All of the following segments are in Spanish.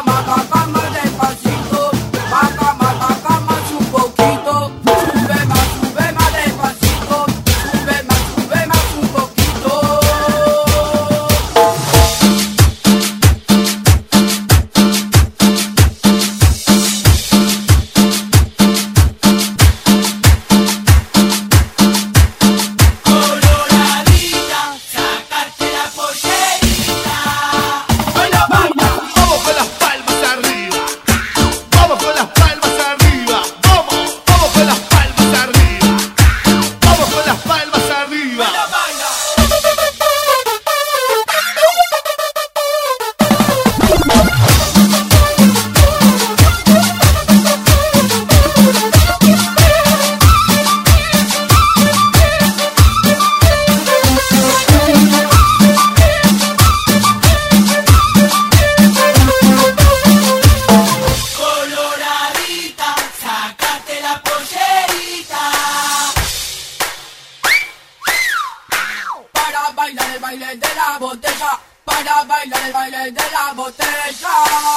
bailar el baile de la botella, para bailar el baile de la botella.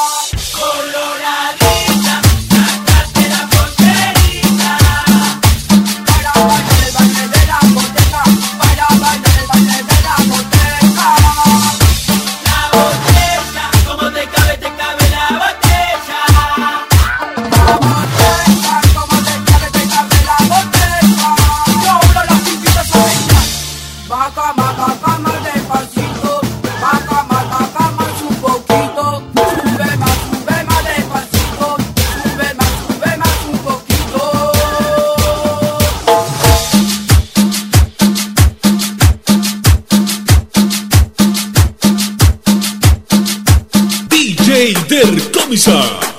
Coloradita, sacate la pollerita. Para bailar el baile de la botella, para bailar el baile de la botella. La botella, como te cabe la botella. La botella, como te cabe la botella. Yo abro las pintitas a bailar. Baja más despacito, baja más un poquito. Sube más despacito, sube más un poquito. DJ Der Commissar.